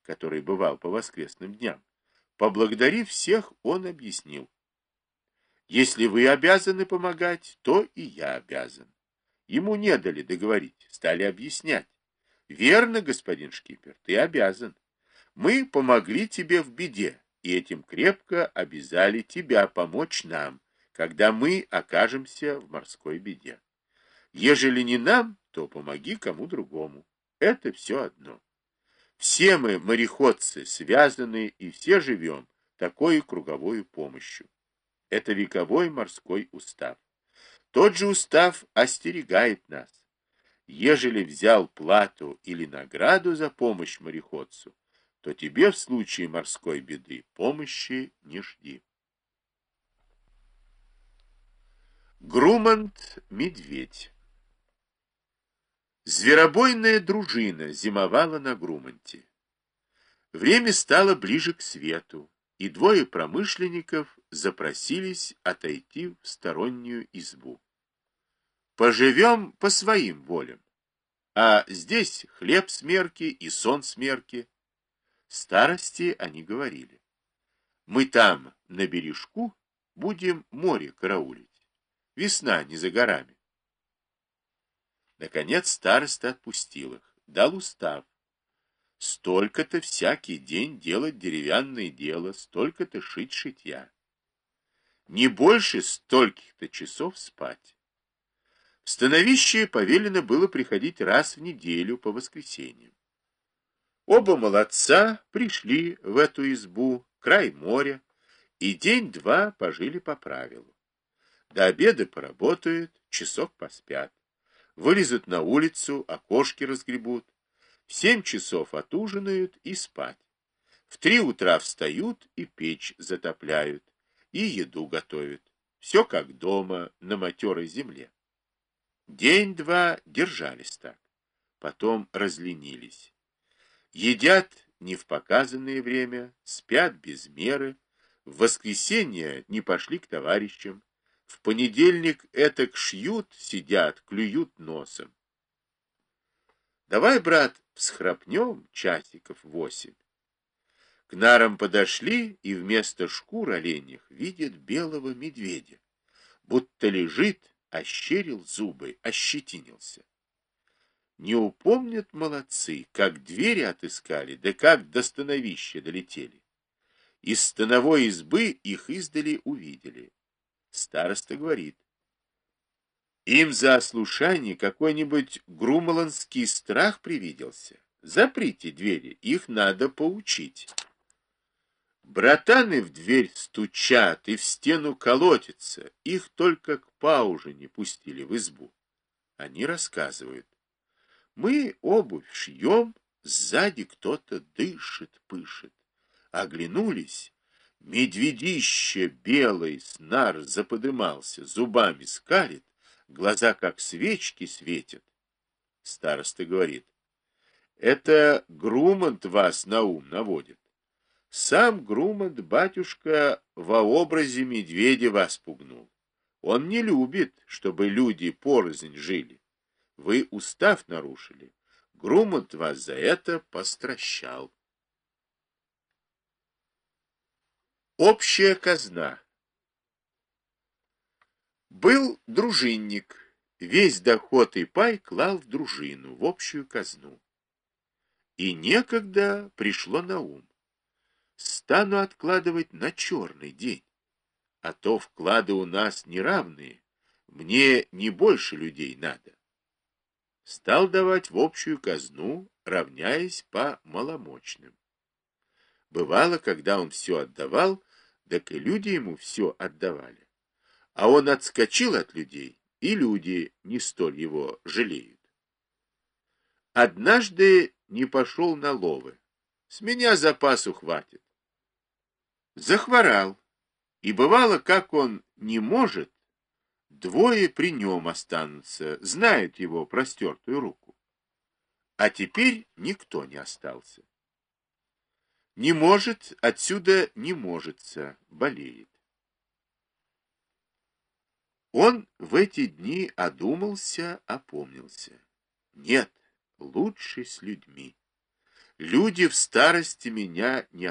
который бывал по воскресным дням, поблагодарив всех, он объяснил: если вы обязаны помогать, то и я обязан. Ему не дали договорить, стали объяснять. Верно, господин шкипер, ты обязан. Мы помогли тебе в беде, и этим крепко обязали тебя помочь нам, когда мы окажемся в морской беде. Ежели не нам, то помоги кому другому. Это все одно. Все мы, мореходцы, связаны и все живем такой круговой помощью. Это вековой морской устав. Тот же устав остерегает нас. Ежели взял плату или награду за помощь мореходцу, то тебе в случае морской беды помощи не жди. Грумант-медведь. Зверобойная дружина зимовала на Груманте. Время стало ближе к свету, и двое промышленников запросились отойти в стороннюю избу. Поживем по своим волям, а здесь хлеб смерки и сон смерки. Старости они говорили: мы там, на бережку, будем море караулить. Весна не за горами. Наконец староста отпустил их, дал устав: столько-то всякий день делать деревянное дело, столько-то шить шитья. Не больше стольких-то часов спать. В становище повелено было приходить раз в неделю по воскресеньям. Оба молодца пришли в эту избу, край моря, и день-два пожили по правилу. До обеда поработают, часок поспят. Вылезут на улицу, окошки разгребут. В 7 часов отужинают и спать. В 3 утра встают и печь затопляют, и еду готовят. Все как дома, на матерой земле. День-два держались так. Потом разленились. Едят не в показанное время, спят без меры. В воскресенье не пошли к товарищам. В понедельник этак шьют, сидят, клюют носом. Давай, брат, всхрапнем часиков 8. К нарам подошли, и вместо шкур оленьих видят белого медведя. Будто лежит, ощерил зубы, ощетинился. Не упомнят молодцы, как двери отыскали, да как до становища долетели. Из становой избы их издали увидели. Староста говорит: им за ослушание какой-нибудь грумоланский страх привиделся. Заприте двери, их надо поучить. Братаны в дверь стучат и в стену колотятся, их только к пауже не пустили в избу. Они рассказывают: мы обувь шьем, сзади кто-то дышит, пышет. Оглянулись, медведище белый с нар заподымался, зубами скалит, глаза как свечки светят. Староста говорит: это Грумант вас на ум наводит. Сам Грумант, батюшка, во образе медведя вас пугнул. Он не любит, чтобы люди порознь жили. Вы устав нарушили. Грумант вас за это постращал. Общая казна. Был дружинник. Весь доход и пай клал в дружину, в общую казну. И некогда пришло на ум: стану откладывать на черный день, а то вклады у нас неравные, мне не больше людей надо. Стал давать в общую казну, равняясь по маломощным. Бывало, когда он все отдавал, так и люди ему все отдавали. А он отскочил от людей, и люди не столь его жалеют. Однажды не пошел на ловы. С меня запасу хватит. Захворал. И бывало, как он не может, двое при нем останутся, знают его простертую руку. А теперь никто не остался. Не может, отсюда не можется, болеет. Он в эти дни одумался, опомнился. Нет, лучше с людьми. Люди в старости меня не